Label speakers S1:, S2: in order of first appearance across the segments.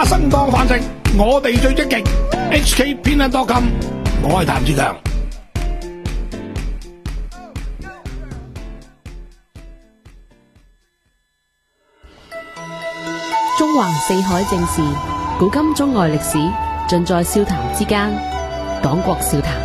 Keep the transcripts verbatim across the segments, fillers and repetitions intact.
S1: 生當飯食，我哋最積極。H K 偏得多金，我係譚志強。
S2: 中橫四海正事，古今中外歷史，盡在笑談之間。講國笑談。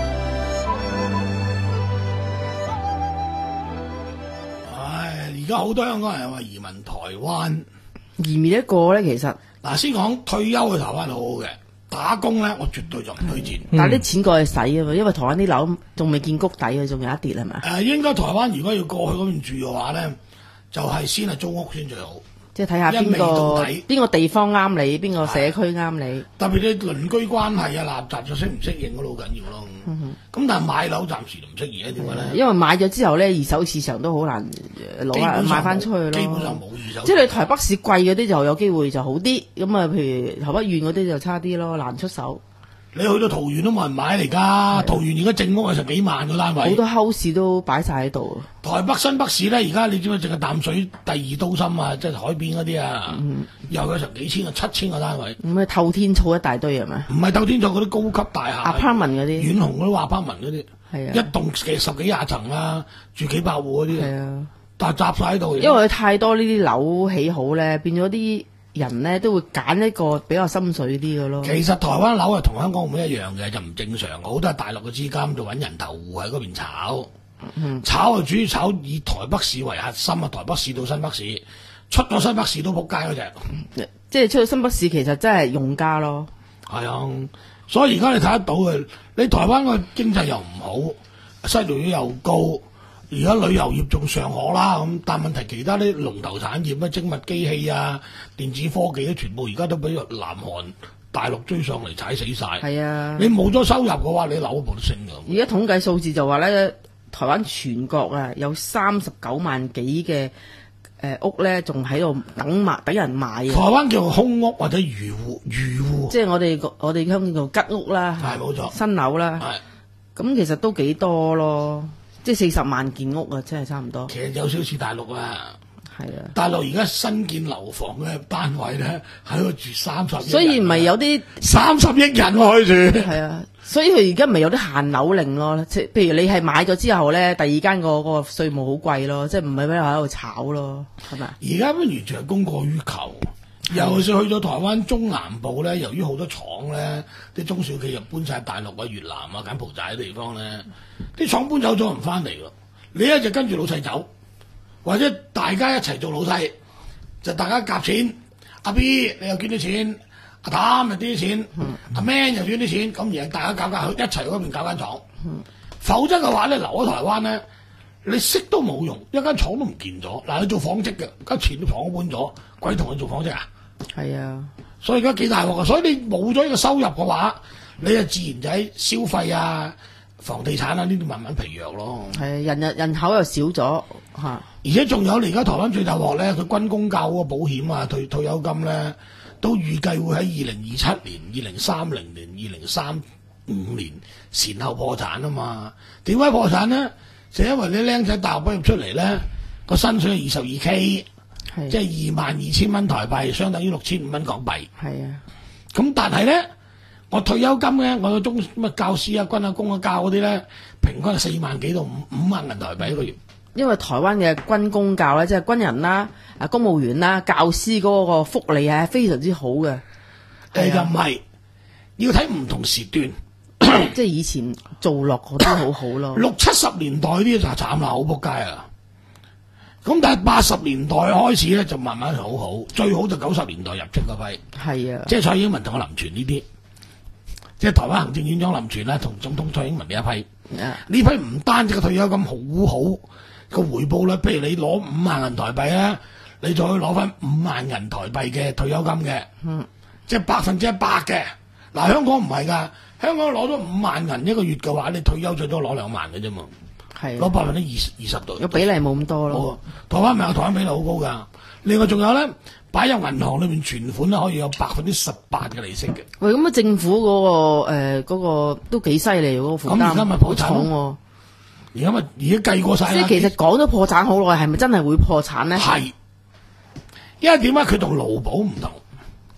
S1: 唉，而家好多香港人話移民台灣，
S3: 移民一個咧，其實
S1: 嗱先講退休去台灣好好嘅，打工咧我絕對就唔推薦。
S3: 但係啲錢過去使啊嘛，因為台灣啲樓仲未見谷底啊，仲有一跌係咪？
S1: 誒，應該台灣如果要過去嗰邊住嘅話咧，就係先係租屋先最好。
S3: 即係睇下邊個邊個地方啱你，邊個社區啱你。
S1: 特別你鄰居關係啊、立雜就適唔適應嗰度好緊要咯。咁、嗯、但係買樓暫時唔適宜咧，點解咧？
S3: 因為買咗之後咧，二手市場都好難攞啊賣翻出去咯。
S1: 基本上冇二手。
S3: 即係你台北市貴嗰啲就有機會就好啲，咁啊，譬如台北縣嗰啲就差啲咯，難出手。
S1: 你去到桃園都冇人買嚟㗎，桃園而家正屋係十幾萬個單位，
S3: 好多 house 都擺晒喺度。
S1: 台北新北市咧，而家你知唔知淨係淡水第二都心啊，即係海邊嗰啲啊，嗯、又有成幾千個、七千個單位。
S3: 咁啊，透天厝一大堆係咪？
S1: 唔係透天厝嗰啲高級大廈
S3: apartment 嗰啲，
S1: 遠紅嗰啲 apartment 嗰啲，係啊，一棟嘅十幾廿層啊，住幾百戶嗰啲，係啊，但係集晒喺度。因
S3: 為太多呢啲樓起好咧，變咗啲人咧都會揀一個比較深水啲嘅咯。
S1: 其實台灣樓係同香港唔一樣嘅，就唔正常。好多係大陸嘅資金就揾人頭戶喺嗰邊炒，嗯、炒係主要炒以台北市為核心啊，台北市到新北市，出咗新北市都仆街嗰隻。
S3: 即係出咗新北市，其實真係用家咯。
S1: 係啊，所以而家你睇得到嘅，你台灣個經濟又唔好，失業率又高。而家旅遊業仲尚可啦，咁但問題其他啲龍頭產業咩精密機器啊、電子科技咧，全部而家都俾南韓、大陸追上嚟踩死晒。係啊，你冇咗收入嘅話，你樓冇得升㗎。
S3: 而家統計數字就話咧，台灣全國啊有三十九萬幾嘅誒屋咧，仲喺度等賣等人買嘅。
S1: 台灣叫空屋或者餘戶，餘戶。即
S3: 係我哋我哋香港叫吉屋啦，
S1: 係冇錯，
S3: 新樓啦。係，咁其實都幾多咯。即係四十萬件屋啊，真係差唔多。
S1: 其實有少少似大陸啊，
S3: 係啊，
S1: 大陸而家新建樓房嘅單位咧，喺度住三十億人，
S3: 所以唔係有啲
S1: 三十億人可以住。
S3: 係啊，所以佢而家唔係有啲限樓令咯，即係譬如你係買咗之後咧，第二間個個稅務好貴咯，即係唔係俾人喺度炒咯，係咪？
S1: 而家完全係供過於求。尤其是去咗台灣中南部咧，由於好多廠咧，啲中小企又搬晒大陸啊、越南啊、柬埔寨嘅地方咧，啲廠搬走咗唔翻嚟㗎。你一就跟住老細走，或者大家一齊做老細，就大家夾錢。阿 B 你又捐啲錢，阿譚又捐啲錢，阿 Man 又捐啲錢，咁而係大家搞搞去一齊嗰邊搞間廠。嗯、否則嘅話咧，留喺台灣咧，你識都冇用，一間廠都唔見咗。嗱，你做紡織嘅，間錢都廠都搬咗，鬼同佢做紡織啊？係啊，所以而家幾大鑊啊！所以你冇咗呢個收入嘅話，你就自然就喺消費啊、房地產啊呢啲慢慢疲弱咯。
S3: 係人人人口又少咗嚇，
S1: 而且仲有你而家台灣最大鑊咧，佢軍公教嗰個保險啊、退退休金咧，都預計會喺二零二七年、二零三零年、二零三五年前後破產啊嘛。點解破產咧？就因為你僆仔大學畢業出嚟咧，個薪水係二十二 K。即係二萬二千蚊台幣，相當於六千五蚊港幣。係啊，咁但係咧，我退休金咧，我個中乜教師啊、軍啊、公啊教嗰啲咧，平均係四萬幾到五五萬銀台幣一個月。因為台灣嘅軍公教咧，即係軍人啦、啊公務員啦、教師嗰個福利係非常之好嘅。誒，又唔係要睇唔同時段，即係以前做落嗰啲好好咯。六七十年代啲就慘啦，好仆街啊！咁但係八十年代開始咧，就慢慢好好，最好就九十年代入職嗰批。係啊，即係蔡英文同我林全呢啲，即係台灣行政院長林全啦，同總統蔡英文呢一批。呢、啊、批唔單止個退休金好好個回報率，譬如你攞五萬銀台幣咧，你就可以攞翻五萬銀台幣嘅退休金嘅。嗯，即係百分之一百嘅。嗱，香港唔係㗎，香港攞咗五萬銀一個月嘅話，你退休最多攞兩萬嘅啫嘛。係攞百分之二十二十度，個比例冇咁多咯。台灣咪有台灣比例好高噶。另外仲有咧，擺入銀行裏面存款咧，可以有百分之十八嘅利息嘅。喂，咁啊，政府嗰、那個誒嗰、呃那個都幾犀利嗰個負擔。咁而家咪破產喎。而家咪而家計過晒。即係其實講咗破產好耐，係咪真係會破產咧？係，因為點解佢同勞保唔同？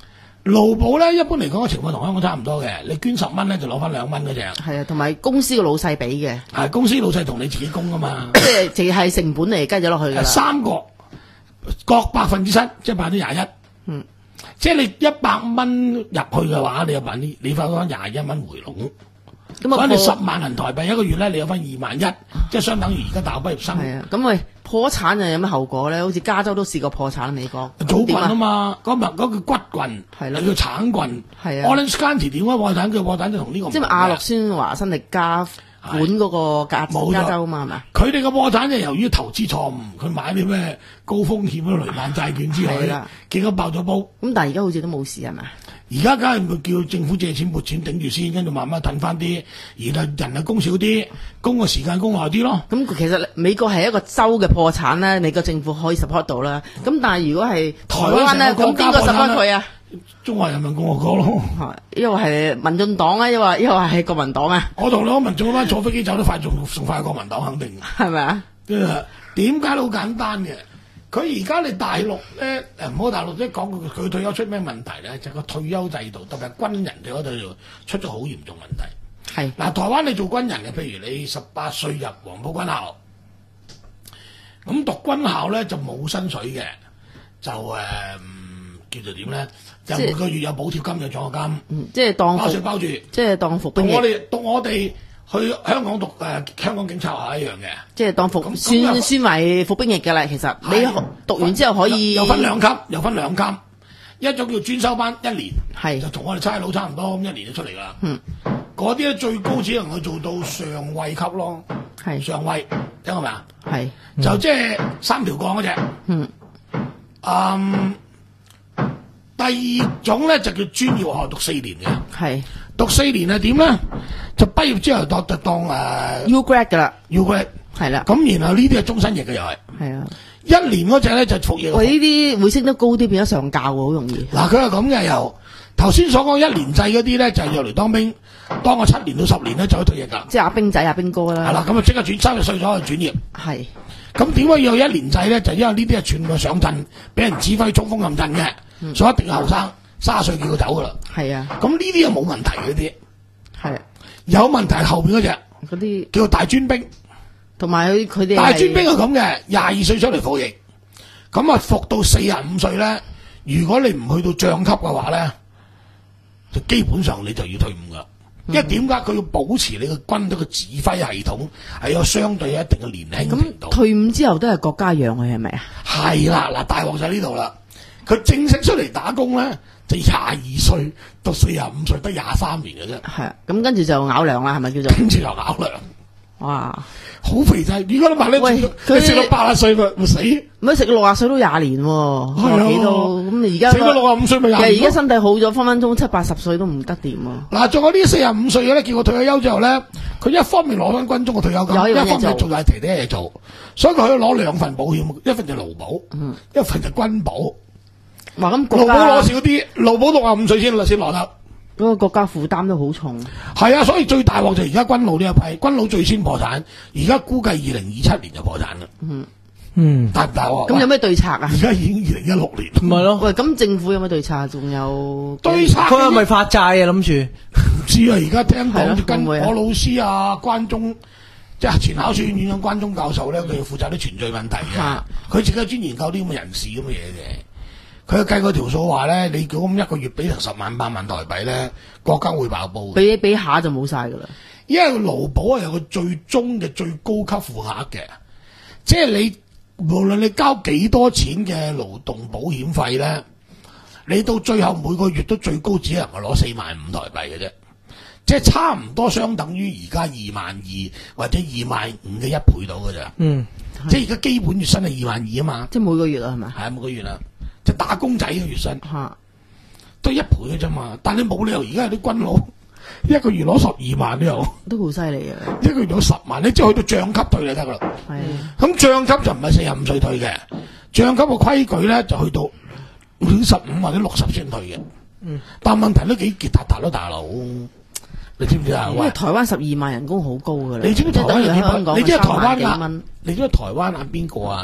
S1: 勞保咧，一般嚟講嘅情況同香港差唔多嘅，你捐十蚊咧就攞翻兩蚊嗰只。
S3: 係啊，同埋公司嘅老細俾嘅，
S1: 係公司老細同你自己供噶嘛。
S3: 即係淨係成本嚟計咗落去㗎啦。
S1: 三個各百分之七，即係百分之廿一。
S3: 嗯，
S1: 即係你一百蚊入去嘅話，你有百分之你翻翻廿一蚊回籠。
S3: 咁啊，
S1: 反正十萬銀台幣一個月咧，你有翻二萬一，即係相等於而家大學畢業生。
S3: 係啊，咁喂破產又有咩後果咧？好似加州都試過破產，美國
S1: 組棍啊嘛，嗰咪嗰叫骨棍，
S3: 係咯
S1: 叫橙棍。
S3: 係啊
S1: Orange County 點解破產？佢破產就同呢個唔同嘅
S3: 即係亞陸宣華新力加管嗰個加
S1: 冇錯
S3: 加州啊嘛，係咪？
S1: 佢哋嘅破產就由於投資錯誤，佢買啲咩高風險嘅雷曼債券之類
S3: 係啦，
S1: 結果爆咗煲。
S3: 咁但係而家好似都冇事係咪？
S1: 而家梗係咪叫政府借錢撥錢頂住先，跟住慢慢褪翻啲，而係人啊供少啲，供嘅時間供耐啲咯。
S3: 咁其實美國係一個州嘅破產咧，美國政府可以 support 到啦。咁但係如果係台灣咧，咁邊個 support 佢啊？
S1: 中華人民共和國咯。
S3: 係，因為係民進黨啊，因為因為係國民黨啊，
S1: 我同兩個民眾嗰班坐飛機走得快，仲仲快過國民黨肯定。
S3: 係咪啊？
S1: 點解都好簡單嘅？佢而家你大陸咧，誒唔好大陸即係講佢佢退休出咩問題咧？就係個退休制度，特別係軍人退休制度出咗好嚴重問題。
S3: 係
S1: 嗱，台灣你做軍人嘅，譬如你十八歲入黃埔軍校，咁讀軍校咧就冇薪水嘅，就誒、呃、叫做點咧？就每個月有補貼金，有獎學金，
S3: 嗯，即係當
S1: 包
S3: 服
S1: 水包住。
S3: 即係當服兵役
S1: 同我，哋讀我哋去香港讀誒、呃、香港警察學校一樣嘅。
S3: 即係當服
S1: 咁咁又
S3: 算算為服兵役㗎啦。其實你
S1: 係
S3: 讀完之後可以
S1: 有分兩級，有分兩級，一種叫專修班，一年
S3: 係
S1: 就同我哋差佬差唔多，咁一年就出嚟啦。
S3: 嗯，
S1: 嗰啲咧最高只能夠做到上尉級咯，
S3: 係
S1: 上尉聽過未啊？
S3: 係
S1: 就即係三條槓嗰只。
S3: 嗯
S1: 嗯，第二種咧就叫專業學校讀四年嘅，
S3: 係
S1: 讀四年係點咧？就畢業之後當就當誒
S3: U grad 㗎啦，
S1: U grad，
S3: 係啦，
S1: 咁然後呢啲係終身役嘅又係。
S3: 係啊。
S1: 一年嗰只咧就服役。
S3: 喂，呢啲會升得高啲，變咗上教喎，好容易。
S1: 嗱，佢係咁嘅，由頭先所講一年制嗰啲咧，就係入嚟當兵，當個七年到十年咧就可以退役㗎。
S3: 即係阿兵仔、阿兵哥啦。
S1: 係啦，咁啊即刻轉三十歲咗去轉業。
S3: 係
S1: 咁點解要有一年制咧？就因為呢啲係全部上陣，俾人指揮衝鋒陷陣嘅，
S3: 嗯
S1: 所以一定係後生，卅歲叫佢走㗎啦。
S3: 係啊，
S1: 咁呢啲又冇問題嗰啲，
S3: 係啊
S1: 有問題係後邊嗰只
S3: 嗰啲，
S1: 叫做大專兵。
S3: 同埋佢佢哋
S1: 大專兵
S3: 係
S1: 係咁嘅，廿二歲出嚟服役，咁啊服到四十五歲咧，如果你唔去到將級嘅話咧，就基本上你就要退伍噶。因為點解佢要保持你嘅軍隊嘅指揮系統係有相對一定嘅年輕程
S3: 咁
S1: 度？
S3: 退伍之後都係國家養佢係咪啊？
S1: 係啦，嗱大鑊就喺呢度啦。佢正式出嚟打工咧，就廿二歲到四十五歲，得廿三年嘅啫。
S3: 係啊，咁跟住就咬糧啦，係咪叫做？
S1: 跟住又咬糧，
S3: 哇！
S1: 好肥仔。如果你話你
S3: 喂
S1: 你
S3: 佢
S1: 食到八十歲咪咪死，
S3: 唔係食六十歲都廿年喎，
S1: 係啊
S3: 六幾都咁而家
S1: 死到六十五歲咪廿年咯
S3: 其實而家身體好咗，分分鐘七八十歲都唔得掂喎。
S1: 嗱，仲有呢四十五歲嘅咧，叫我退咗休之後咧，佢一方面攞翻軍中嘅退休金，
S3: 有
S1: 一
S3: 嘢做
S1: 方面做晒其他嘢做，所以佢可以攞兩份保險，一份就勞保，
S3: 嗯
S1: 一份就軍保。
S3: 哇！咁
S1: 勞保
S3: 國家
S1: 攞少啲，勞保六十五歲先先攞得。
S3: 嗰個國家負擔都好重。
S1: 係啊，所以最大鑊就而家軍佬呢一批，軍佬最先破產，而家估計二零二七年就破產啦。
S3: 嗯
S4: 嗯，
S1: 大唔大鑊？
S3: 咁有咩對策啊
S1: 而？家已經二零一六年，
S4: 唔係咯，
S3: 喂，咁政府有咩對策？仲有
S1: 對策
S4: 佢係咪發債啊？諗住
S1: 唔知啊，而家聽
S3: 係咯
S1: 講跟
S3: 會唔會啊
S1: 我老師啊，關中即係前考書院院長關中教授咧，佢要負責啲程序問題嘅
S3: 嚇，
S1: 佢自己專研究啲咁嘅人事咁嘅嘢嘅。佢計過條數話咧，你咁一個月俾成十萬八萬台幣咧，國家會爆煲嘅。
S3: 俾俾下就冇晒㗎啦。
S1: 因為勞保係有個最終嘅最高級負額嘅，即係你無論你交幾多錢嘅勞動保險費咧，你到最後每個月都最高只能夠攞四萬五台幣嘅啫，即係差唔多相等於而家二萬二或者二萬五嘅一倍到嘅咋。
S4: 嗯，
S1: 即係而家基本月薪係二萬二啊嘛，
S3: 即係每個月啊，係咪？
S1: 係啊每個月啦，即係打工仔嘅月薪
S3: 嚇，
S1: 都係一倍嘅啫嘛，但你冇理由而家有啲軍佬一個月攞十二萬都有。
S3: 都好犀利啊！
S1: 一個月有十萬，你只係去到將級退就得噶啦。
S3: 係啊，
S1: 咁將級就唔係四十五歲退嘅，將級嘅規矩咧就去到五十五或者六十先退嘅。
S4: 嗯，
S1: 但問題都幾結達達咯，大佬，你知唔知啊？喂，
S3: 因為台灣十二萬人工好高㗎啦。
S1: 你知唔知台灣有幾
S3: 即係等於香港
S1: 你知唔知台灣
S3: 三萬幾
S1: 啊
S3: 蚊？
S1: 你知唔知台灣啊邊個啊？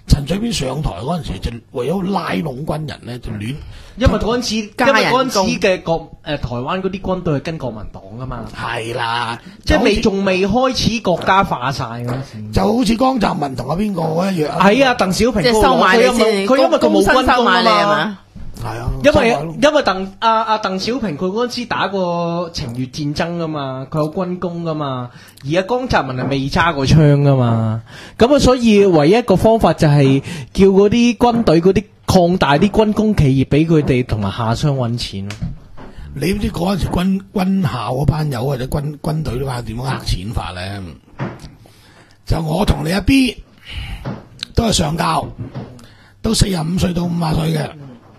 S1: 陳水扁上台嗰陣時就為咗拉攏軍人咧，就亂。
S4: 因為嗰陣時，因
S3: 加人
S4: 為嗰陣
S3: 工
S4: 時嘅國誒、呃、台灣嗰啲軍隊係跟國民黨噶嘛，
S1: 係啦，
S4: 即係未
S1: 就好似
S4: 仲未開始國家化晒嗰陣時。
S1: 就好似江澤民同阿邊個一樣。
S4: 係啊，鄧小平
S3: 即係
S4: 嗰個
S3: 收買你
S4: 佢因為
S3: 先，
S4: 佢因為佢冇
S3: 公身
S4: 軍
S3: 收買你係
S4: 工啊嘛。
S3: 嘛？
S1: 係啊，
S4: 因為
S1: 收買咯
S4: 因為鄧阿阿鄧小平佢嗰陣時打過情越戰爭噶嘛，佢有軍功噶嘛，而家江澤民係未揸過槍噶嘛，咁啊所以唯一一個方法就係叫嗰啲軍隊嗰啲擴大啲軍工企業俾佢哋同埋下鄉揾錢咯。
S1: 你唔知嗰陣時軍軍校嗰班友或者軍軍隊嗰班點樣呃錢法咧？就我同你阿 B 都係上校，都四十五歲到五十歲嘅。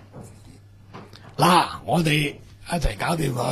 S1: 嗱，我哋一齊搞掂佢，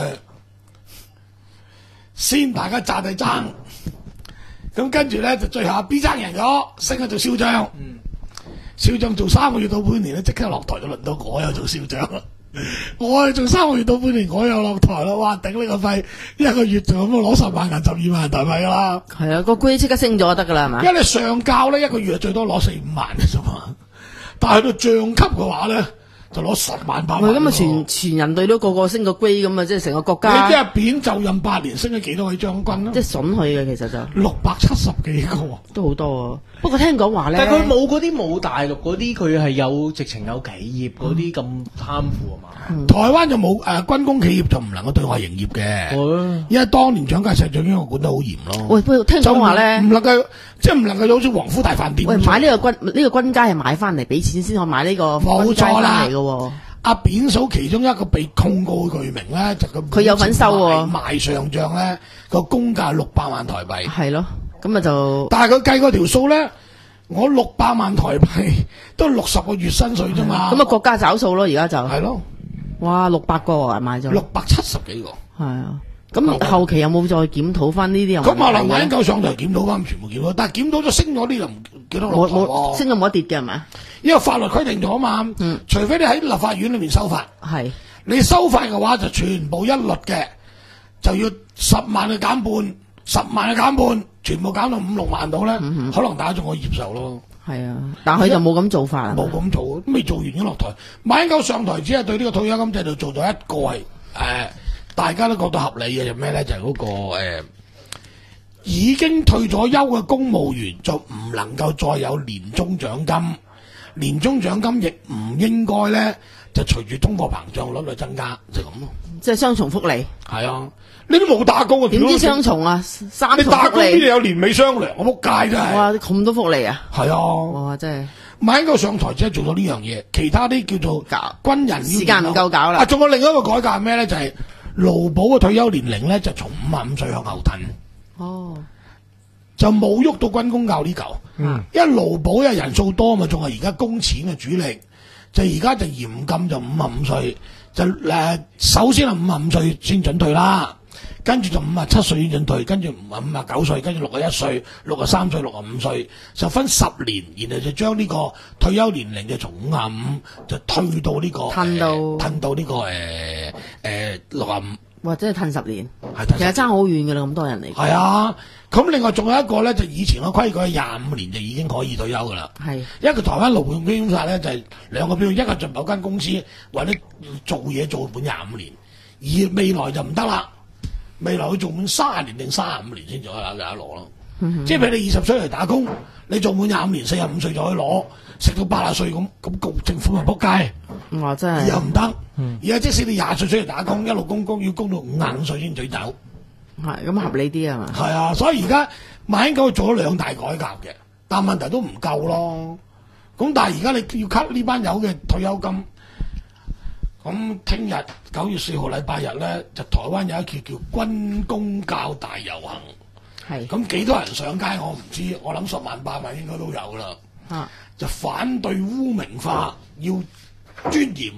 S1: 先大家扎地爭，咁跟住咧就最後阿 B 爭贏咗，升咗做少將。少將做三個月到半年咧，即刻落台，就輪到我又做少將啦。我係做三個月到半年，我又落台啦！哇，頂你個肺！一個月就咁攞十萬銀、十二萬人台幣噶啦。
S3: 係啊，個官即刻升咗就得噶啦，係嘛？
S1: 因為你上校咧一個月最多攞四五萬嘅啫嘛，但係去到將級嘅話咧，就攞十萬八萬。
S3: 喂，咁啊，全全人隊都個個升個 grade 咁啊，即係成個國
S1: 你啲
S3: 家
S1: 阿扁就任八年，升咗幾多位將軍啦？
S3: 即係筍佢嘅，其實就
S1: 六百七十幾個。
S3: 都好多啊。不過聽講話咧，
S4: 但係佢冇嗰啲冇大陸嗰啲，佢係有直情有企業嗰啲咁貪腐啊嘛。
S1: 台灣就冇誒、呃、軍工企業就唔能夠對外營業嘅，
S4: 哦
S1: 因為當年蔣介石就應該管得好嚴咯。
S3: 喂，不過聽講話咧
S1: 唔，能夠即係唔能夠好似皇府大飯店咁
S3: 喂，
S1: 做。
S3: 買呢個軍呢個軍階係買翻嚟俾錢先可以買呢個
S1: 冇
S3: 軍階
S1: 錯啦
S3: 翻嚟嘅喎。
S1: 阿扁嫂其中一個被控告嘅罪名咧，就佢
S3: 佢有份收喎
S1: 賣賣上將咧個公價六百萬台幣，
S3: 係咯，咁啊就
S1: 但係佢計嗰條數咧，我六百萬台幣都六十個月薪水啫嘛。
S3: 咁啊國家找數咯，而家就
S1: 係咯，
S3: 哇六百個啊買咗，
S1: 六百七十幾個。
S3: 係啊。咁後期有冇再檢討翻呢啲有冇
S1: 咁啊，林
S3: 問題嘅？
S1: 偉夠上台檢討翻，全部檢討，但係檢討咗升咗啲就唔記得落
S3: 冇
S1: 台喎。
S3: 冇升咗冇得跌嘅係咪？
S1: 因為法律規定咗啊嘛，
S3: 嗯
S1: 除非你喺立法院裏面修法，
S3: 係
S1: 你修法嘅話就全部一律嘅，就要十萬嘅減半，十萬嘅減半，全部減到五六萬度咧，
S3: 嗯
S1: 可能大家仲可以接受咯。
S3: 係啊，但佢就冇咁做法啊。
S1: 冇咁做，未做完已經落台。馬英九上台只係對呢個退休金制度做咗一個係誒、呃，大家都覺得合理嘅就咩咧？就係、嗰個誒、呃，已經退咗休嘅公務員就唔能夠再有年終獎金，年終獎金亦唔應該咧就隨住通貨膨脹率去增加，就咁、是、咯。
S3: 即係雙重福利，
S1: 係啊，你都冇打工啊？
S3: 點知雙重啊？三
S1: 你
S3: 重福
S1: 打工邊度
S3: 利，
S1: 有年尾雙糧？我仆街真係。
S3: 哇！咁多福利啊！
S1: 係啊。
S3: 哇！真係
S1: 馬英九上台只係做咗呢樣嘢，其他啲叫做
S3: 搞
S1: 軍人要
S3: 時間唔夠搞啦
S1: 啊，仲有另一個改革係咩咧？就係勞保嘅退休年齡咧，就從五十五歲向後褪，
S3: 哦，
S1: 就冇喐到軍公教呢嚿。
S4: 嗯，
S1: 因為勞保因為人數多嘛，仲係而家工錢嘅主力，就而家就嚴禁就五十五歲，就誒、呃、首先係五十五歲先準退啦。跟住就五十七歲先準退，跟住五十九歲，跟住六十一歲、六十三歲、六十五歲，就分十年，然後就將呢個退休年齡就從五十五就退到呢、這個
S3: 褪到
S1: 呃褪到呢、這個誒誒六十五，
S3: 或者係褪十年，
S1: 係褪十
S3: 其實爭好遠㗎啦，咁多人嚟。
S1: 係啊。咁另外仲有一個咧，就以前嘅規矩係廿五年就已經可以退休㗎啦。
S3: 係
S1: 一個台灣勞動基本法咧就係、是、兩個標準，一個就某間公司或者做嘢做滿廿五年，而未來就唔得啦。未來佢做滿三十年定三十五年先至可以有得攞咯，
S3: 嗯
S1: 即係譬如你二十歲嚟打工，你做滿廿五年，四十五歲就可以攞，食到八十歲咁，咁個政府咪仆街，
S3: 哇！真
S1: 而又
S3: 係
S1: 唔得。而家即使你廿歲出嚟打工，一路供供要供到五十五歲先取走，
S3: 係咁合理啲係嘛？
S1: 係啊，所以而家馬英九做咗兩大改革嘅，但問題都唔夠咯。咁但係而家你要 cut 呢班友嘅退休金。咁聽日九月四號禮拜日咧，就台灣有一期叫軍公教大遊行，
S3: 係
S1: 咁幾多人上街我唔知，我諗十萬八萬應該都有啦。
S3: 啊，
S1: 就反對污名化，要尊嚴。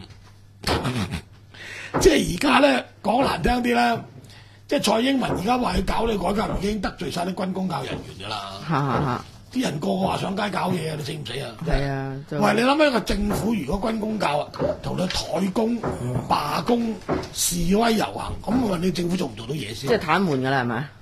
S1: 即係而家咧講難聽啲咧，即係蔡英文而家話要搞呢個改革，已經得罪晒啲軍公教人員㗎啦。
S3: 嚇嚇嚇，
S1: 啲人個個話上街搞嘢啊！你死唔死啊？
S3: 係啊，就
S1: 喂，你諗下一個政府如果軍公教啊，同你怠工、罷工、示威遊行，咁我問你政府做唔做到嘢先？
S3: 即係癱瘓㗎啦係咪？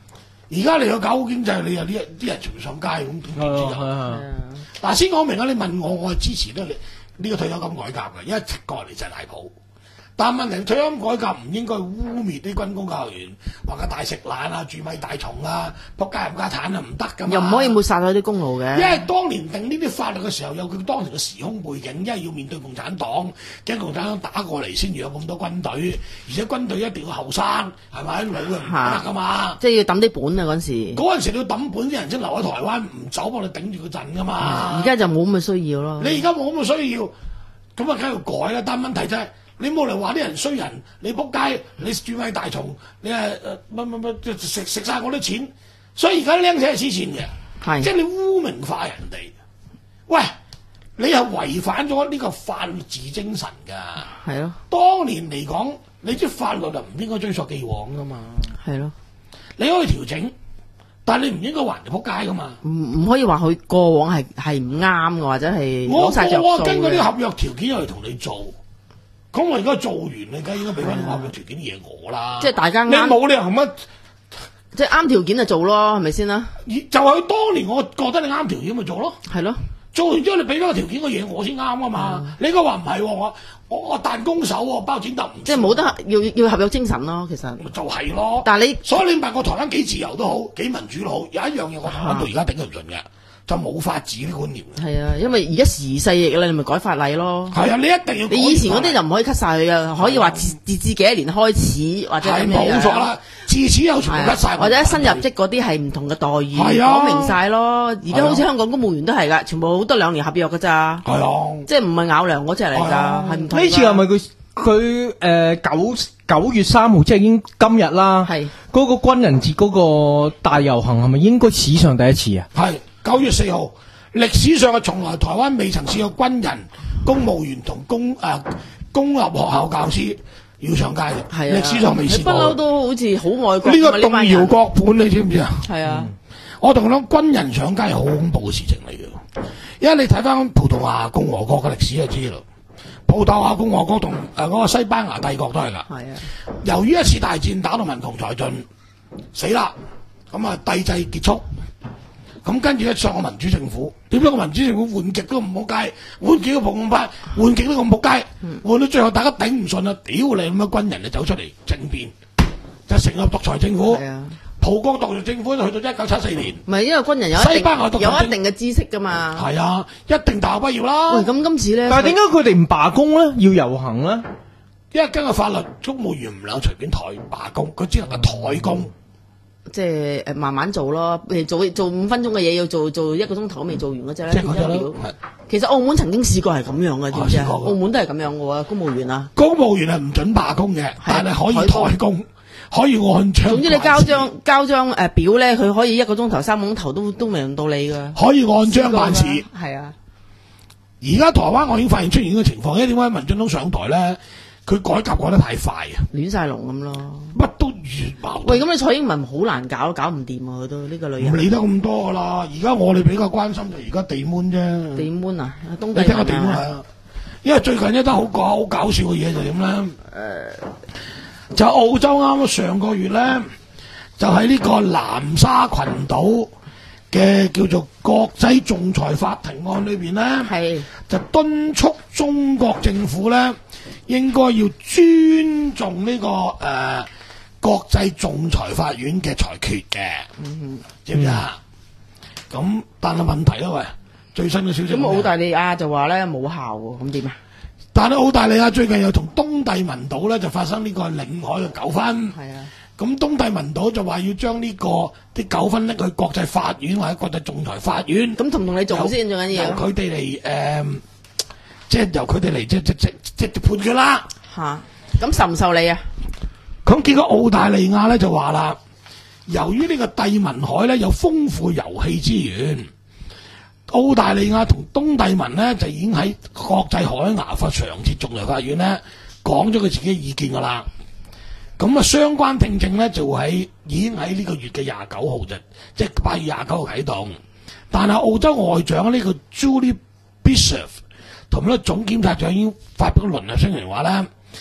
S1: 而家你有搞好經濟，你有啲啲人全部上街咁點知
S4: 係
S1: 啊？
S4: 啊
S1: 嗱，先講明啊！你問我，我係支持咧你呢個退休金改革嘅，因為過嚟就係大埔。但問題退休金改革唔應該污蔑啲軍工教員，話佢大食懶啊、住米大蟲啊、仆街冚家產啊，唔得噶嘛。
S3: 又唔可以抹殺咗啲功勞嘅。
S1: 因為當年定呢啲法律嘅時候，有佢當時嘅時空背景，因為要面對共產黨，驚共產黨打過嚟先有咁多軍隊，而且軍隊一定要後生，係咪老嘅唔得噶嘛？
S3: 即係要抌啲本啊嗰陣時。
S1: 嗰陣時你要抌本啲人先留喺台灣，唔走幫你頂住個陣噶嘛。
S3: 而家就冇咁嘅需要咯。
S1: 你而家冇咁嘅需要，咁啊梗係要改啦。但問題就係、是。你冇嚟話啲人衰人，你仆街，你住米大蟲，你係乜乜乜食食曬我啲錢，所以而家僆仔係黐線嘅，
S3: 係
S1: 即係你污名化人哋。喂，你係違反咗呢個法治精神㗎。
S3: 係咯，
S1: 當年嚟講，你啲法律就唔應該追溯既往㗎嘛。
S3: 係咯，
S1: 你可以調整，但係你唔應該還人仆街㗎嘛。
S3: 唔唔可以話佢過往係係唔啱嘅，或者係
S1: 我
S3: 攞晒着數
S1: 我根據啲
S3: 嘅。
S1: 合約條件去同你做。咁我而家做完，你梗係應該俾翻合約條件啲嘢我啦。
S3: 即係大家啱
S1: 你冇理由乜，
S3: 即係啱條件就做咯，係咪先啦？
S1: 就係當年我覺得你啱條件咪做咯。
S3: 係咯，
S1: 做完之後你俾翻個條件嘅嘢我先啱啊嘛。
S3: 嗯
S1: 你應該話唔係喎，我我我彈弓手喎，包剪揼唔
S3: 即係冇得要要合約精神咯，其實。
S1: 咪就係咯。
S3: 但係你
S1: 所以你問我台灣幾自由都好，幾民主都好，有一樣嘢我台灣到而家頂佢唔順嘅，就冇法治啲觀念嘅。
S3: 係啊，因為而家時勢易啦，你咪改法例咯。
S1: 係啊，你一定要改
S3: 你以前嗰啲就唔可以 cut 晒佢嘅，可以話自自至幾多年開始或者
S1: 係
S3: 咁樣
S1: 冇錯啦，自此有全部
S3: 係啊
S1: 甩晒。
S3: 或者新入職嗰啲係唔同嘅待遇，
S1: 係啊
S3: 講明晒咯。而家好似香港公務員都係噶，全部好多兩年合約噶咋，
S1: 係啊。
S3: 即係唔係咬糧嗰只嚟
S1: 係啊
S3: 㗎，係唔同㗎。
S4: 呢次係咪佢佢誒九九月三號，即係已經今日啦？
S3: 係
S4: 嗰個軍人節嗰個大遊行係咪應該史上第一次啊？
S1: 係九月四號，歷史上係從來台灣未曾試過軍人、公務員同公誒、呃、公立學校教師要上街嘅，
S3: 係啊，
S1: 歷史上未試過。
S3: 佢不嬲都好似好愛國
S1: 呢個
S3: 㗎嘛呢班
S1: 動搖
S3: 人。
S1: 國本，你知唔知啊？
S3: 係啊，
S1: 我同你講，軍人上街係好恐怖嘅事情嚟嘅，因為你睇翻葡萄牙共和國嘅歷史就知啦。葡萄牙共和國同誒嗰個西班牙帝國都係㗎。
S3: 係啊，
S1: 由於一次大戰打到民窮財盡，死啦，咁啊帝制結束，咁跟住咧上個民主政府，點解個民主政府換極都唔好街，換幾個碰咁快，換極都咁仆街，換到最後大家頂唔順啦，屌你咁嘅軍人就走出嚟政變，就成立獨裁政府。
S3: 係啊。
S1: 葡國獨裁政府就去到一九七四年，
S3: 唔係因為軍人有一
S1: 西班牙獨裁
S3: 定有一定嘅知識㗎嘛。
S1: 係啊，一定大學畢業啦。
S3: 喂，咁今次咧，
S4: 但係點解佢哋唔罷工咧？要遊行咧？
S1: 因為根據法律，公務員唔能夠隨便台罷工，佢只能夠台工。
S3: 即係誒慢慢做咯，譬如做做五分鐘嘅嘢，要做做一個鐘頭都未做完嗰只咧。
S1: 即係嗰隻
S3: 然之後
S1: 咯。係
S3: 其實澳門曾經試過係咁樣嘅，知唔知啊？
S1: 試過㗎
S3: 澳門都係咁樣嘅喎，公務員啊。
S1: 公務員係唔准罷工嘅，但係可以台工，可以按章。
S3: 總之你交張交張誒表咧，佢可以一個鐘頭三個鐘頭都都未輪到你㗎。
S1: 可以按章辦事。
S3: 係啊，
S1: 而家台灣我已經發現出現呢個情況，因為點解民進黨上台咧，佢改革過得太快啊，
S3: 亂晒龍咁咯。
S1: 乜都越矛
S3: 喂，
S1: 盾。
S3: 咁你蔡英文好難搞，搞唔掂啊！佢都呢個女
S1: 唔
S3: 人。
S1: 理得咁多噶啦，而家我哋比較關心就而家地門啫。
S3: 地門啊，東
S1: 你
S3: 帝
S1: 聽個地門
S3: 汶啊，
S1: 係啊，因為最近一單好搞好搞笑嘅嘢就點咧？就澳洲啱啱上個月咧，就喺呢個南沙群島嘅叫做國際仲裁法庭案裏邊咧，
S3: 係
S1: 就敦促中國政府咧應該要尊重呢、個誒、呃、國際仲裁法院嘅裁決嘅，
S3: 嗯
S1: 知唔知啊？咁、但係問題咧，喂，最新嘅消息
S3: 咁澳大利亞就話咧冇效喎，咁點啊？
S1: 但係澳大利亞最近又同東帝汶島咧就發生呢個領海嘅糾紛。
S3: 係啊，
S1: 咁東帝汶島就話要將呢、個啲糾紛拎去國際法院或者國際仲裁法院。
S3: 咁同唔同你做先最緊
S1: 由
S3: 要
S1: 佢哋嚟誒，即係由佢哋嚟即即即即即判決啦。
S3: 嚇？咁受唔受理啊？
S1: 咁結果澳大利亞咧就話啦，由於呢個帝汶海咧有豐富油氣資源，澳大利亞同東帝汶咧就已經喺國際海牙法常設仲裁法院咧講咗佢自己嘅意見㗎啦。咁啊，相關聽證咧就喺已經喺呢個月嘅廿九號啫，即係八月廿九號啟動。但係澳洲外長呢個 Julie Bishop 同埋呢個總檢察長已經發表論述聲明話咧，呢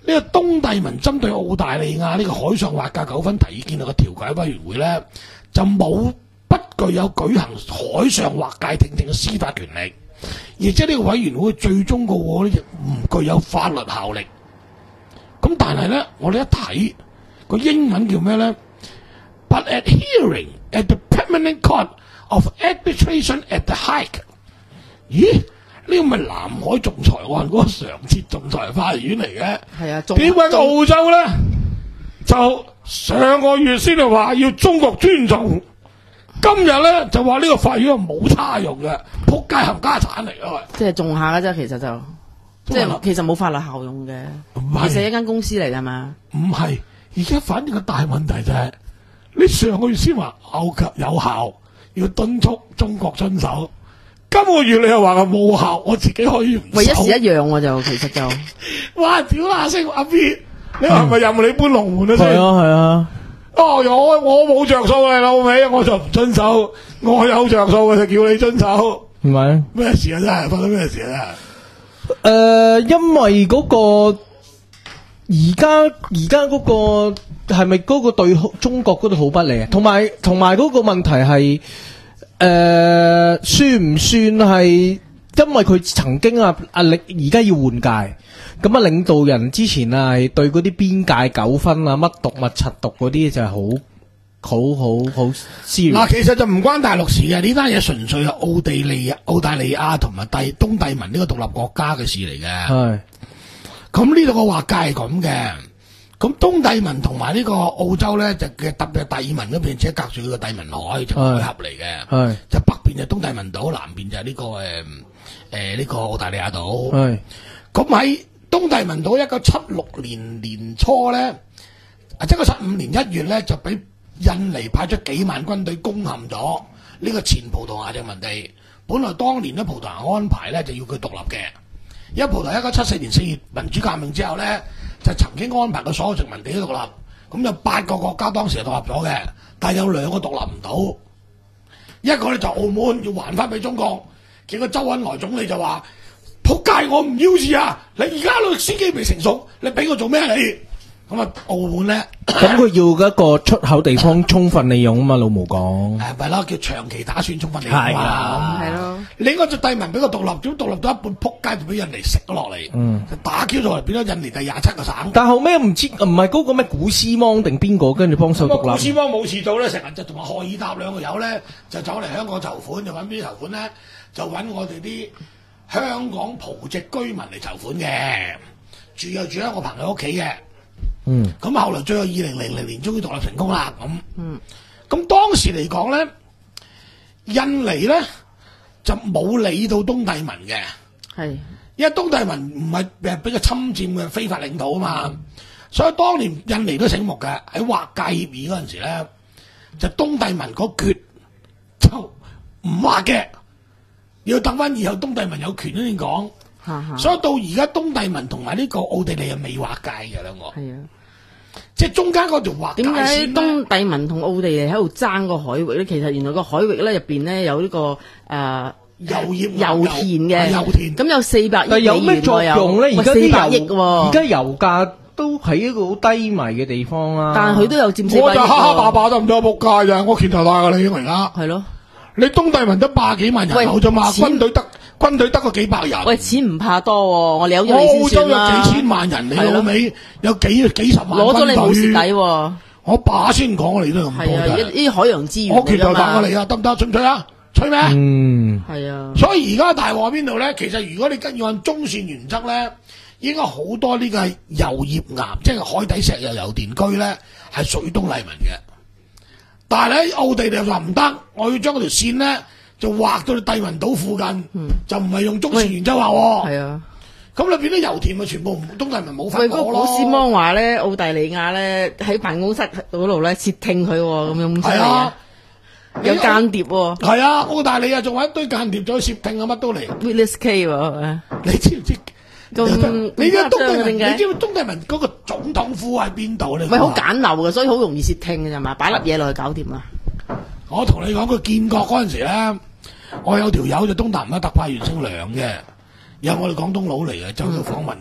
S1: 個東帝汶針對澳大利亞呢個海上劃界糾紛提意見嘅調解委員會咧，就冇不具有舉行海上劃界聽證嘅司法權力，而且呢個委員會最終個喎咧唔具有法律效力。咁但係咧，我哋一睇個英文叫咩咧 ？But at hearing at the Permanent Court of Arbitration at the Hague， 咦？呢個咪南海仲裁案嗰個常設仲裁法院嚟嘅？
S3: 係啊，
S1: 點解澳洲咧就上個月先係話要中國尊重，今日咧就話呢個法院係冇差用嘅，仆街冚家產嚟嘅喂！
S3: 即係種下嘅啫，其實就即係其實冇法律效用嘅，其實一間公司嚟㗎嘛。
S1: 唔係，而家反正個大問題就係、是、你上個月先話有及有效，要敦促中國遵守。今個月你又話佢冇效，我自己可以唔守。
S3: 喂，一時一樣喎就其實就，
S1: 哇！屌啦聲阿 B， 你係咪任你搬龍門啊？
S4: 係啊係啊。
S1: 哦，我我冇着數你老味，我就唔遵守。我有着數嘅就叫你遵守。
S4: 唔係
S1: 咩事啊？真係發生咩事啊？
S4: 誒、呃，因為嗰、個而家而家嗰個係咪嗰個對中國嗰度好不利啊？同埋同埋嗰個問題係。誒、呃，算唔算係因為佢曾經啊啊領而家要換屆，咁啊領導人之前啊係對嗰啲邊界糾紛啊乜毒乜柒毒嗰啲就係好好好好 serious。
S1: 嗱，其實就唔關大陸事嘅，呢單嘢純粹係奧地利、澳大利亞同埋帝東帝汶呢個獨立國家嘅事嚟嘅。係，咁呢度個劃界係咁嘅。咁東帝汶同埋呢個澳洲咧，就嘅特別係帝汶嗰邊，只隔住個帝汶海就海峽嚟嘅。係，就北邊就東帝汶島，南邊就係呢、這個誒誒呢個澳大利亞島。係，咁喺東帝汶島一九七六年年初咧，啊即係個七五年一月咧，就俾印尼派出幾萬軍隊攻陷咗呢個前葡萄牙殖民地。本來當年咧葡萄牙安排咧就要佢獨立嘅，因為葡萄牙一九七四年四月民主革命之後咧。就曾經安排過所有殖民地都獨立，咁有八個國家當時係獨立咗嘅，但係有兩個獨立唔到，一個咧就澳門要還翻俾中國，結果周恩來總理就話：仆街，我唔要字啊！你而家律師機未成熟，你俾我做咩你？咁啊，澳門咧，
S4: 咁佢要一個出口地方充分利用啊嘛，老毛講。
S1: 誒咪咯，叫長期打算充分利用啊，
S3: 係咯。
S1: 你應該就帝汶俾個獨立，點獨立到一半，仆街就俾印尼食咗落嚟，嗯，就打 Q 咗嚟，變咗印尼第廿七個省。
S4: 但後尾唔知唔係嗰個咩古斯芒定邊個跟住幫手獨立？
S1: 古斯芒冇事做咧，成日就同埋賀爾塔兩個友咧，就走嚟香港籌款，就揾邊啲籌款咧？就揾我哋啲香港葡籍居民嚟籌款嘅，住又住喺我朋友屋企嘅。嗯，咁後來最後二零零零年終於獨立成功啦，咁，嗯，咁當時嚟講咧，印尼咧就冇理到東帝汶嘅，係，因為東帝汶唔係誒俾佢侵佔嘅非法領土啊嘛，嗯、所以當年印尼都醒目嘅，喺劃界協議嗰陣時咧，就東帝汶嗰決就唔劃嘅，要等翻以後東帝汶有權先講。所以到而家東帝汶同埋呢個奧地利係未劃界嘅兩個，係啊，即係中間嗰條劃界線。點解
S3: 東帝汶同奧地利喺度爭個海域咧？其實原來個海域咧入邊咧有呢、這個誒、呃、
S1: 油業
S3: 油田嘅油田，咁有四百億美元。
S4: 但有咩作用咧？而家啲油而家油價都喺一個好低迷嘅地方啦。
S3: 但係佢都有佔四百億。
S1: 我就哈哈霸霸得唔得仆街咋？我拳頭大過你而家。係咯，你東帝汶得百幾萬人口啫嘛，軍隊得。軍隊得個幾百人，喂，
S3: 錢唔怕多、哦，我有咗你先算啦。
S1: 澳洲有幾千萬人，你老味有幾幾十萬軍隊，攞咗你冇蝕底、哦。我把先講，你都咁多嘅。係啊，呢啲海洋資源。我拳頭打過你啊，得唔得？吹唔吹啊？吹咩？嗯，係啊。所以而家大鑊喺邊度咧？其實如果你跟要按中線原則咧，應該好多呢個係油業岩，即係海底石油油田區咧，係屬於東帝汶嘅。但係喺奧地利就話唔得，我要將嗰條線咧。就劃到你帝汶島附近，嗯、就唔係用中線原則劃喎。係啊，咁你變咗油田咪全部東帝汶冇法攞咯。喂，嗰個古斯芒話咧，澳大利亞咧喺辦公室嗰度咧竊聽佢喎，咁樣係啊，有間諜喎。係啊，澳大利亞仲有一堆間諜再竊聽啊，乜都嚟。Witness K 喎，你知唔知？咁你知東帝汶？你知唔知東帝汶嗰個總統府喺邊度咧？咪好簡陋嘅，所以好容易竊聽嘅啫嘛，擺粒嘢落去搞掂啦。我同你講，佢建國嗰陣時咧。我有條友就東南亞特派員姓梁嘅，有我哋廣東佬嚟嘅，走去訪問佢。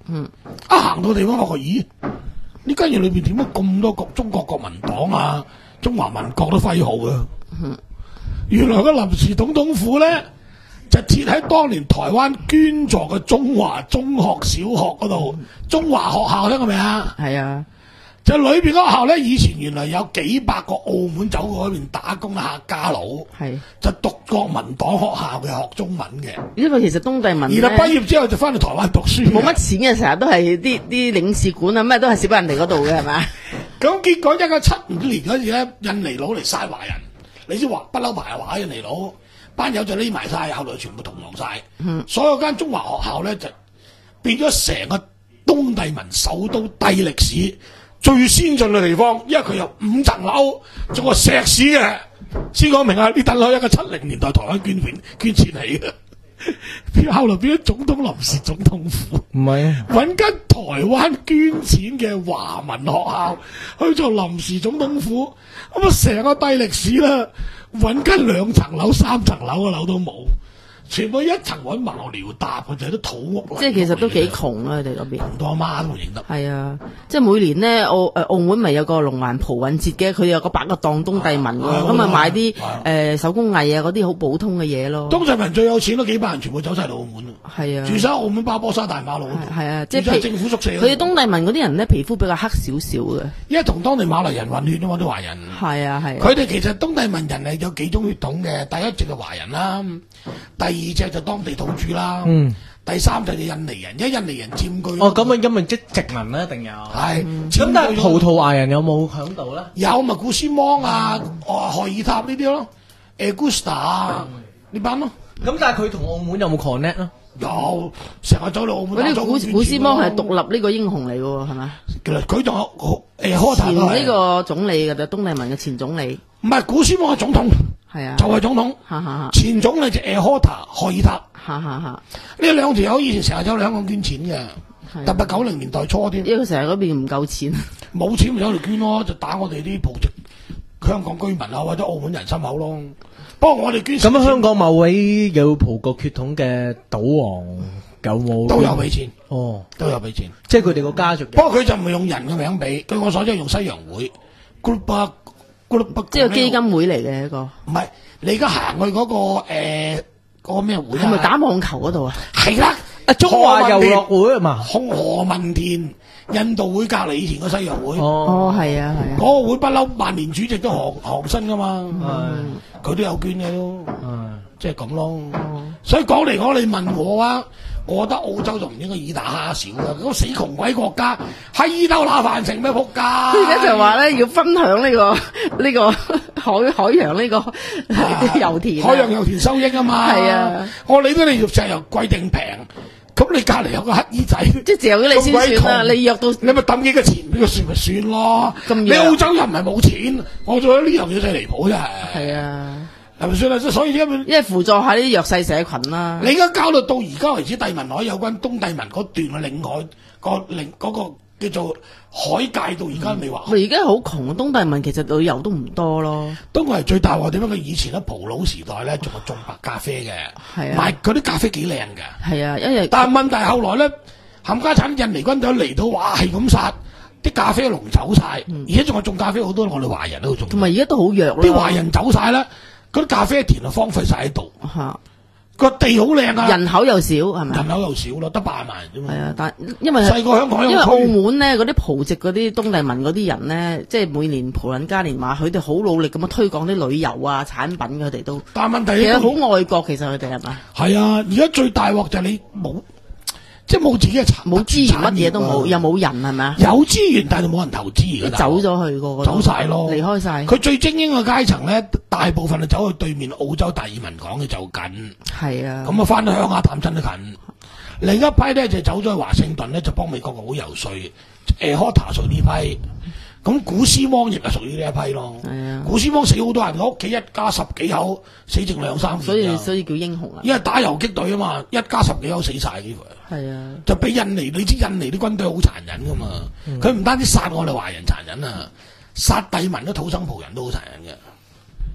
S3: 嗯，
S1: 一行到地方我話咦，呢間嘢裏邊點解咁多國中國國民黨啊、中華民國都徽號嘅？
S3: 嗯，
S1: 原來個臨時總統府咧就設喺當年台灣捐助嘅中華中學小學嗰度，中華學校聽過未啊？
S3: 係啊，
S1: 就裏邊嗰學校咧，以前原來有幾百個澳門走過嗰邊打工嘅客家佬，
S3: 係
S1: 就讀國民黨學校嘅學中文嘅，
S3: 因為其實東帝汶
S1: 而
S3: 咧
S1: 佢畢業之後就翻去台灣讀書嘅，
S3: 冇乜錢嘅，成日都係啲啲領事館啊咩都係攝喺人哋嗰度嘅係咪？
S1: 咁結果一九七五年嗰時咧，印尼佬嚟殺華人，你知話不嬲排華印尼佬，班友就匿埋晒，後來全部同亡晒。
S3: 嗯，
S1: 所有間中華學校咧就變咗成個東帝汶首都低歷史最先進嘅地方，因為佢有五層樓，仲係石屎嘅。先講明啊，呢棟樓一個七零年代台灣捐款捐錢起嘅，後來變咗總統臨時總統府。
S4: 唔係啊，
S1: 揾間台灣捐錢嘅華文學校去做臨時總統府，咁啊成個低歷史啦，揾間兩層樓、三層樓嘅樓都冇，全部一層揾茅寮搭嘅就係啲土屋嚟。
S3: 即係其實都幾窮啊！佢哋嗰邊。
S1: 窮到阿媽都唔認得。
S3: 係啊，即係每年咧，澳誒澳門咪有個龍環葡韻節嘅，佢哋有個百個檔東帝汶喎，咁啊買啲誒手工藝啊嗰啲好普通嘅嘢咯。
S1: 東帝汶最有錢嗰幾百人全部走晒嚟澳門啦，
S3: 係啊，
S1: 住晒澳門巴波沙大馬路嗰度。
S3: 係啊，即係
S1: 住晒政府宿舍嗰度。
S3: 佢哋東帝汶嗰啲人咧皮膚比較黑少少嘅。
S1: 因為同當地馬來人混血啊嘛，啲華人。
S3: 係啊係。
S1: 佢哋其實東帝汶人係有幾種血統嘅，第一隻就華人啦，第二隻就當地土著啦，
S4: 嗯，
S1: 第三就係印尼人，因為印尼人佔據。
S4: 哦，咁啊，咁咪即殖民啦，一定有。
S1: 係，
S4: 咁但係葡萄牙人有冇響度咧？
S1: 有咪古斯芒啊、哦荷爾塔呢啲咯 ，Augusta 啊呢班咯。
S4: 咁但係佢同澳門有冇 connect 咧？
S1: 有，成日走到澳門。
S3: 嗰啲古古斯芒係獨立呢個英雄嚟嘅喎，係咪？
S1: 其實佢仲有誒科塔
S3: 前
S1: 都係
S3: 呢個總理嘅就東帝汶嘅前總理。
S1: 唔係古斯芒係總統，
S3: 係啊，
S1: 就係總統。
S3: 哈哈哈，
S1: 前總理就誒科塔荷爾塔。
S3: 哈哈哈，
S1: 呢兩條友以前成日走嚟香港捐錢嘅，特別九零年代初添。
S3: 因為佢成日嗰邊唔夠錢，
S1: 冇錢咪走嚟捐咯，就打我哋啲葡籍香港居民啊或者澳門人心口咯。不過我哋捐
S4: 咁香港某位有葡國血統嘅賭王有冇？
S1: 都有俾錢，
S4: 哦，
S1: 都有俾錢。
S4: 即係佢哋個家族。
S1: 不過佢就唔係用人嘅名俾，據我所知係用西洋會 group group，
S3: 即係基金會嚟嘅一個。
S1: 唔係，你而家行去嗰個誒嗰個咩會啊？
S3: 係咪打網球嗰度啊？
S1: 係啦，
S4: 啊中華遊樂會啊嘛，
S1: 紅何文田印度會隔離以前個西洋會。
S3: 哦，係啊，係啊。
S1: 嗰個會不嬲，萬年主席都韓韓新噶嘛，
S3: 嗯
S1: 佢都有捐嘅都，
S4: 嗯，
S1: 即係咁咯。所以講嚟講，你問我啊，我覺得澳洲就唔應該以大蝦小啦。嗰個死窮鬼國家係以鬥拿飯食咩仆街？
S3: 佢而家就話咧要分享呢、個呢、個海海洋呢、個油田、啊，
S1: 海洋油田收益啊嘛。
S3: 係啊，
S1: 我理得你石油貴定平，咁你隔離有個乞衣仔，
S3: 即係嚼咗你先算啦。你約到
S1: 你咪抌幾個錢俾佢算咪算咯。你澳洲又唔係冇錢，我覺得呢樣嘢真係離譜真係。
S3: 係啊，
S1: 係咪算啦？所以而家
S3: 因為輔助下呢啲弱勢社群啦。
S1: 你而家交到到而家為止，帝汶海有關東帝汶嗰段嘅領海個領嗰個叫做海界到而家未劃。
S3: 咪而家好窮，東帝汶其實旅遊都唔多咯。
S1: 東帝係最大鑊點解？佢以前喺葡佬時代咧，仲係種白咖啡嘅，
S3: 係啊，
S1: 賣嗰啲咖啡幾靚嘅。
S3: 係啊，因為
S1: 但係問題後來咧，冚家產印尼軍隊嚟到，哇係咁殺，啲咖啡農走晒，而且仲係種咖啡好多我哋華人喺度種。
S3: 同埋而家都好弱咯。
S1: 啲華人走晒啦，嗰啲咖啡田就荒廢晒喺度。
S3: 嚇，
S1: 個地好靚啊，
S3: 人口又少係咪？
S1: 人口又少咯，得八萬人啫嘛。
S3: 係啊，但因為
S1: 細個香港
S3: 因為澳
S1: 一個區
S3: 門咧嗰啲葡籍嗰啲東帝汶嗰啲人咧，即係每年葡撚嘉年華，佢哋好努力咁樣推廣啲旅遊啊產品，佢哋都
S1: 但係問題
S3: 其實好愛國，其實佢哋係咪？
S1: 係啊，而家最大鑊就係你冇，即係冇自己嘅產
S3: 冇資源，乜嘢都冇，
S1: 產業啊
S3: 又冇人係咪啊？
S1: 有資源，但係冇人投資而家
S3: 走咗去個個都
S1: 走晒咯，
S3: 離開晒。
S1: 佢最精英嘅階層咧，大部分係走去對面澳洲達爾文港嘅就近，
S3: 係啊，
S1: 咁啊翻到鄉下探親都近。另一批咧就走咗去華盛頓咧，就幫美國佬游說，誒 Hota 屬呢批，咁古斯芒亦係屬於呢一批咯。
S3: 係啊，
S1: 古斯芒死好多人，屋企一家十幾口死剩兩三件
S3: 所以
S1: 㗎
S3: 所以叫英雄啊。
S1: 因為打游擊隊啊嘛，一家十幾口死晒幾乎。
S3: 係啊，
S1: 就俾印尼，你知印尼啲軍隊好殘忍噶嘛？佢唔、單止殺我哋華人殘忍啊，殺帝汶啲土生葡人都好殘忍嘅。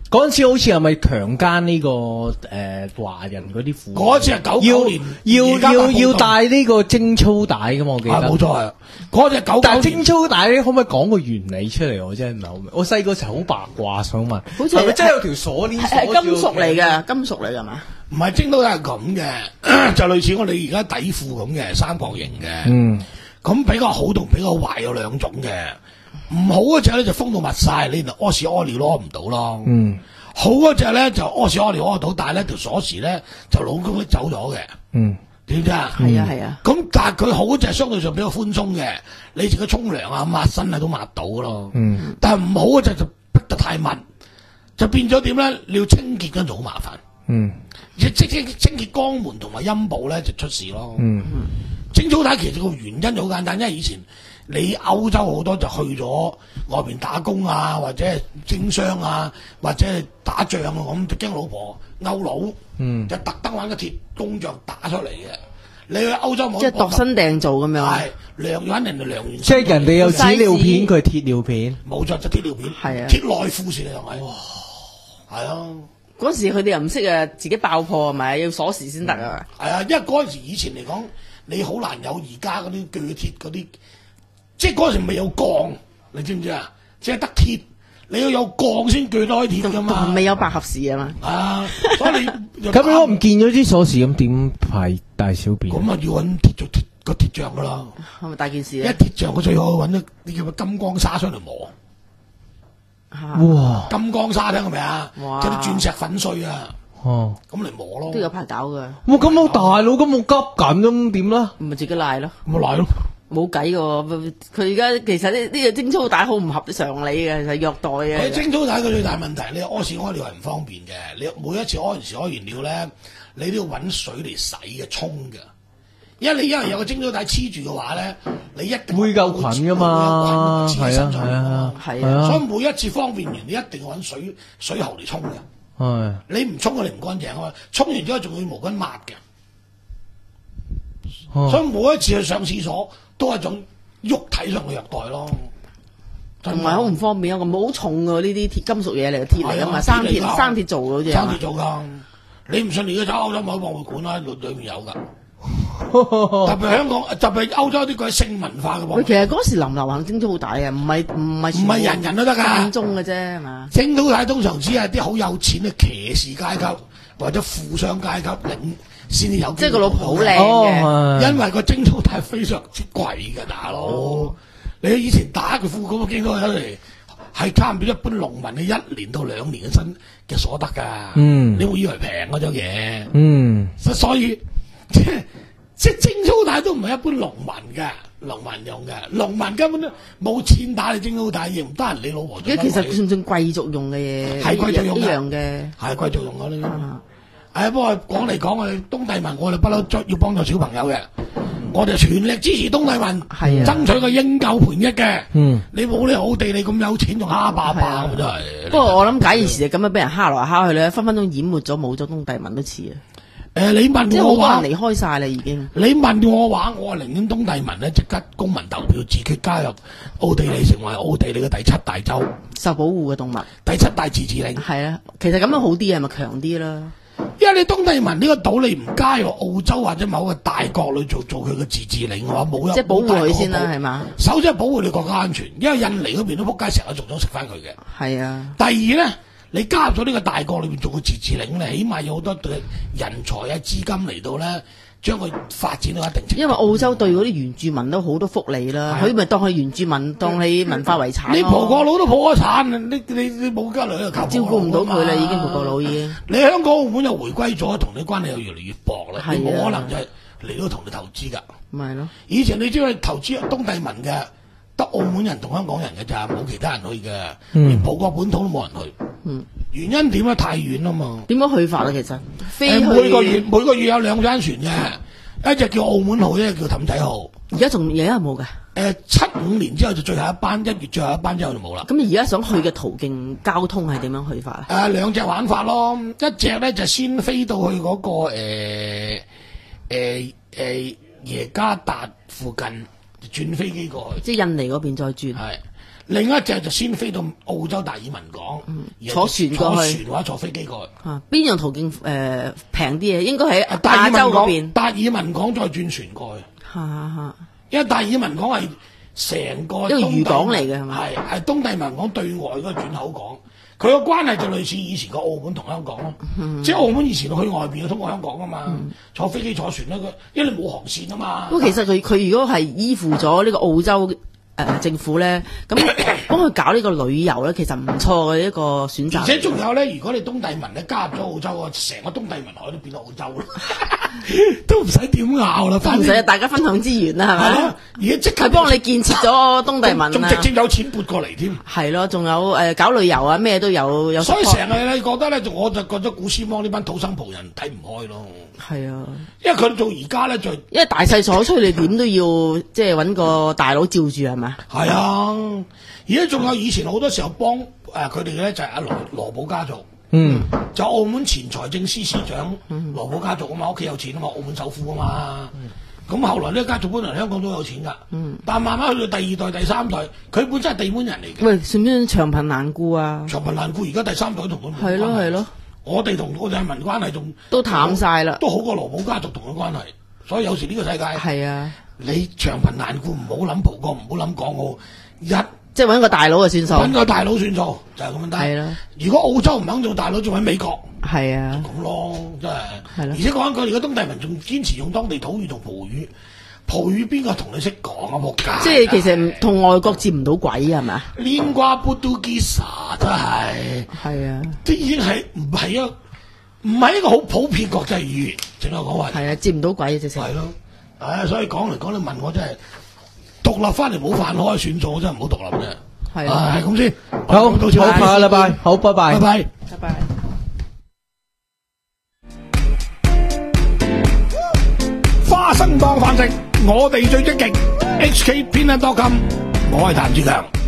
S4: 嗰陣時好似係咪強姦呢個誒華人嗰啲婦女？
S1: 嗰次係九九年，
S4: 要
S1: 而家
S4: 要要
S1: 發報道
S4: 戴呢個貞操帶噶嘛？我記
S1: 啊，
S4: 得
S1: 冇錯係。嗰隻九九
S4: 但係
S1: 年
S4: 貞操帶咧，可唔可以講個原理出嚟？我真係唔係好明。我細個時候好八卦，想問，
S3: 好似
S4: 係咪真係有條鎖鏈鎖住
S3: 係金屬嚟嘅，金屬嚟㗎嘛？
S1: 唔係精都係咁嘅，就類似我哋而家底褲咁嘅三角形嘅。
S4: 嗯，
S1: 咁比較好同比較壞有兩種嘅。唔好嗰只咧就封到密晒，你就屙屎屙尿攞唔到咯。
S4: 嗯，
S1: 好嗰只咧就屙屎屙尿屙到，但係咧條鎖匙咧就老公拎走咗嘅。
S4: 嗯，
S1: 點知啊？
S3: 係啊係啊，
S1: 咁但係佢好嗰只相對上比較寬鬆嘅，你自己沖涼啊、抹身啊都抹到咯。
S4: 嗯，
S1: 但係唔好嗰只就逼得太密，就變咗點咧？你要清潔嗰陣就好麻煩。
S4: 嗯，
S1: 即即即清潔肛門同埋陰部咧就出事咯。
S4: 嗯，
S1: 貞操帶其實個原因就好簡單，因為以前你歐洲好多就去咗外邊打工啊，或者係經商啊，或者係打仗啊咁，就驚老婆勾佬，
S4: 嗯
S1: 就特登揾個鐵工匠打出嚟嘅。你去歐洲冇
S3: 即係度身訂造咁樣。
S1: 係量揾人哋量完，
S4: 即係人哋有紙尿片，
S3: size
S4: 佢係鐵尿片。
S1: 冇錯就鐵尿片，
S3: 係啊
S1: 鐵內褲先係咪？哇，係啊。
S3: 嗰時佢哋又唔識啊，自己爆破係咪？要鎖匙先得啊！
S1: 係啊，因為嗰陣時以前嚟講，你好難有而家嗰啲鋸鐵嗰啲，即係嗰陣時未有鋼，你知唔知啊？只係得鐵，你要有鋼先鋸得開鐵噶
S3: 同
S1: 嘛。
S3: 未有百合匙啊嘛。
S1: 啊，所以你
S4: 咁如果唔見咗啲鎖匙，咁點排大小便？
S1: 咁啊，要揾鐵做鐵個鐵匠噶啦。
S3: 係咪大件事
S1: 一
S3: 咧？
S1: 鐵匠佢最好揾啲啲叫咩金剛砂上嚟磨，
S3: 嚇
S4: 哇！
S1: 金剛砂聽過未啊？即
S3: 哇
S1: 係啲鑽石粉碎啊，
S4: 哦，
S1: 咁嚟磨咯。
S3: 都有排搞㗎，
S4: 哇！咁我大佬咁我急緊咁點啦？
S3: 咪自己賴咯，
S1: 咁咪賴咯。
S3: 冇計㗎。佢而家其實呢呢個貞操帶好唔合常理嘅，就係虐待
S1: 佢
S3: 嘅。
S1: 貞操帶佢最大問題，你屙屎屙尿係唔方便嘅。你每一次屙完屎屙完尿咧，你都要揾水嚟洗嘅沖嘅。因為你因為有個貞操帶黐住嘅話咧，你一定
S4: 會夠菌㗎嘛
S1: 會有菌黐喺身上㗎嘛
S3: 係啊
S1: 所以每一次方便完，你一定要揾水水喉嚟沖嘅。
S4: 係
S1: 你唔沖佢你唔乾淨啊嘛，沖完之後仲要毛巾抹嘅。
S4: 哦
S1: 所以每一次去上廁所都係一種肉體上嘅虐待咯。
S3: 同埋好唔方便啊！咁好重㗎呢啲鐵金屬嘢嚟嘅鐵嚟㗎嘛，
S1: 係啊
S3: 生
S1: 鐵嚟㗎
S3: 鐵生鐵做嘅好似係嘛
S1: 生鐵做㗎。你唔信你而家走歐洲某博物館啦，裏裏面有㗎。
S4: 哦
S1: 特別香港，特別歐洲啲嗰啲性文化嘅
S3: 喂，
S1: 喎。
S3: 其實嗰時流唔流行貞操帶啊？唔係唔係
S1: 唔係人人都得㗎
S3: 間中嘅啫係嘛？
S1: 貞操帶通常只係啲好有錢嘅騎士階級或者富商階級領先至有。
S3: 即係個老婆好靚
S4: 哦
S3: 嘅，
S4: 係
S1: 因為個貞操帶非常之貴嘅，大佬。
S3: 哦
S1: 你以前打個褲咁嘅經過有嚟，係差唔多一般農民嘅一年到兩年嘅薪嘅所得㗎。
S4: 嗯
S1: 你會以為平嗰種嘢。
S4: 嗯，
S1: 所所以即係即係貞操帶都唔係一般農民嘅，農民用嘅，農民根本都冇錢打你貞操帶，亦唔得人你老婆做乜鬼。
S3: 而家其實算唔算貴族用嘅嘢？
S1: 係貴族用
S3: 一
S1: 嘅
S3: 樣嘅。
S1: 係貴族用嗰啲。
S3: 啊
S1: 係不過講嚟講去，東帝汶我哋不嬲要幫助小朋友嘅，我哋全力支持東帝汶，
S3: 係啊
S1: 爭取個應有盤益嘅。
S4: 嗯，
S1: 你冇理好地，你咁有錢仲蝦霸霸
S3: 係啊
S1: 咁真係。
S3: 不過我諗假以時日咁樣俾人蝦來蝦去咧，分分鐘淹沒咗冇咗東帝汶都似啊！
S1: 誒，你問
S3: 即係
S1: 我話
S3: 好多人離開晒啦已經。
S1: 你問我話，我寧願東帝汶咧即刻公民投票自決加入奧地利，成為奧地利嘅第七大州、
S3: 受保護嘅動物
S1: 第七大自治領。
S3: 係啊，其實咁樣好啲係咪強啲啦？
S1: 因為你東帝汶呢個島，你唔加入澳洲或者某個大國裏做做佢嘅自治領嘅話，冇一
S3: 即係保護佢先啦，
S1: 冇大國
S3: 係嘛？
S1: 首先係保護你國家安全，因為印尼嗰邊都仆街，成日仲想食翻佢嘅。
S3: 係啊，
S1: 第二咧，你加入咗呢個大國裏邊做個自治領咧，起碼有好多對人才啊資金嚟到咧，將佢發展到一定程度。
S3: 因為澳洲對嗰啲原住民都好多福利啦，
S1: 係啊
S3: 佢咪當佢原住民，當你文化遺產咯
S1: 你葡國佬都破咗產，你你你冇家女就靠
S3: 照顧唔到佢啦，已經葡
S1: 葡
S3: 國佬已經。
S1: 你香港澳門又回歸咗，同你關係又越嚟越薄啦，
S3: 係啊
S1: 你冇可能就係嚟到同你投資㗎。
S3: 咪係咯，
S1: 以前你只係投資東帝汶嘅，得澳門人同香港人嘅咋，冇其他人去嘅，
S4: 嗯
S1: 連葡國本土都冇人去。
S3: 嗯，
S1: 原因點咧？太遠啦嘛。
S3: 點樣去法啊？其實飛
S1: 誒
S3: 去
S1: 每個月每個月有兩間船嘅，一隻叫澳門號，一隻叫氹仔號。
S3: 而家仲而家有冇㗎？
S1: 誒七五年之後就最後一班，一月最後一班之後就冇啦。
S3: 咁而家想去嘅途徑交通係點樣去法啊？
S1: 誒兩隻玩法咯，一隻咧就先飛到去嗰、個誒誒誒耶加達附近， 轉飛機過去。
S3: 即係印尼嗰邊再轉。
S1: 係另一隻就先飛到澳洲達爾文港，然後
S3: 坐船過去
S1: 坐船或者坐飛機過去。
S3: 啊，邊樣途徑誒平啲嘅？應該喺
S1: 達爾
S3: 亞洲
S1: 文港，
S3: 嗰邊。
S1: 達爾文港再轉船過去，
S3: 嚇嚇嚇！
S1: 因為達爾文港係成個
S3: 一個漁港嚟嘅係嘛
S1: 係係東帝汶港對外嗰個轉口港。佢個關係就類似以前個澳門同香港咯，
S3: 嗯、
S1: 即係澳門以前去外邊通過香港啊嘛，嗯、坐飛機坐船咧，佢因為你冇航線啊嘛。
S3: 不過其實佢佢如果係依附咗呢個澳洲誒、呃、政府咧，咁幫佢搞呢個旅遊咧，其實唔錯嘅一個選擇。
S1: 而且仲有咧，如果你東帝汶咧加入咗澳洲啊，成個東帝汶海都變到澳洲啦，都唔使點拗啦，
S3: 都唔使大家分享資源啦，係咪？
S1: 而家即刻
S3: 幫你建設咗東帝汶啊，
S1: 仲直接有錢撥過嚟添。
S3: 係咯，仲有誒、呃、搞旅遊啊，咩都有有。
S1: 所以成日你覺得咧，我就覺得古斯芒呢班土生葡人睇唔開咯。
S3: 係啊，
S1: 因為佢到而家咧就
S3: 因為大勢所趨，你點都要即係揾個大佬照住係咪？
S1: 係啊，而家仲有以前好多時候幫誒佢哋嘅咧就係阿羅羅寶家族。
S4: 嗯，
S1: 就澳門前財政司司長羅寶家族啊嘛，屋企有錢啊嘛，澳門首富啊嘛。咁、嗯、後來呢個家族本來香港都有錢㗎，嗯、但慢慢去到第二代、第三代，佢本身係地門人嚟嘅。
S3: 喂，算唔算長貧難顧啊？
S1: 長貧難顧，而家第三代同佢
S3: 係咯係咯，
S1: 我哋同我哋民關係仲
S3: 都淡晒啦，
S1: 都好過羅寶家族同佢關係。所以有時呢個世界
S3: 係啊，
S1: 你長貧難顧，唔好諗葡國，唔好諗港澳，一。
S3: 即係揾個大佬就算數，
S1: 揾個大佬算數就係咁樣得。係啦，如果澳洲唔肯做大佬，仲喺美國。
S3: 係啊，
S1: 咁咯，真係。係咯。而且講緊佢而家東帝汶仲堅持用當地土語同葡語，葡語邊個同你識講啊？仆街！
S3: 即係其實同外國接唔到軌係咪？
S1: 連瓜布都基沙真係。係啊，即係已經係唔係一唔係一個好普遍國際語言，淨係講話。
S3: 係啊，接唔到軌直情。
S1: 係咯，唉，所以講嚟講去問我真係。獨立翻嚟冇飯開算數，真係唔好獨立啫。係啊，係咁先。
S4: 好，到此好，下個禮拜，好，拜拜，
S3: 拜拜，拜拜。
S1: 花生當飯食，我哋最積極。H K 編輯多金，我係譚志強。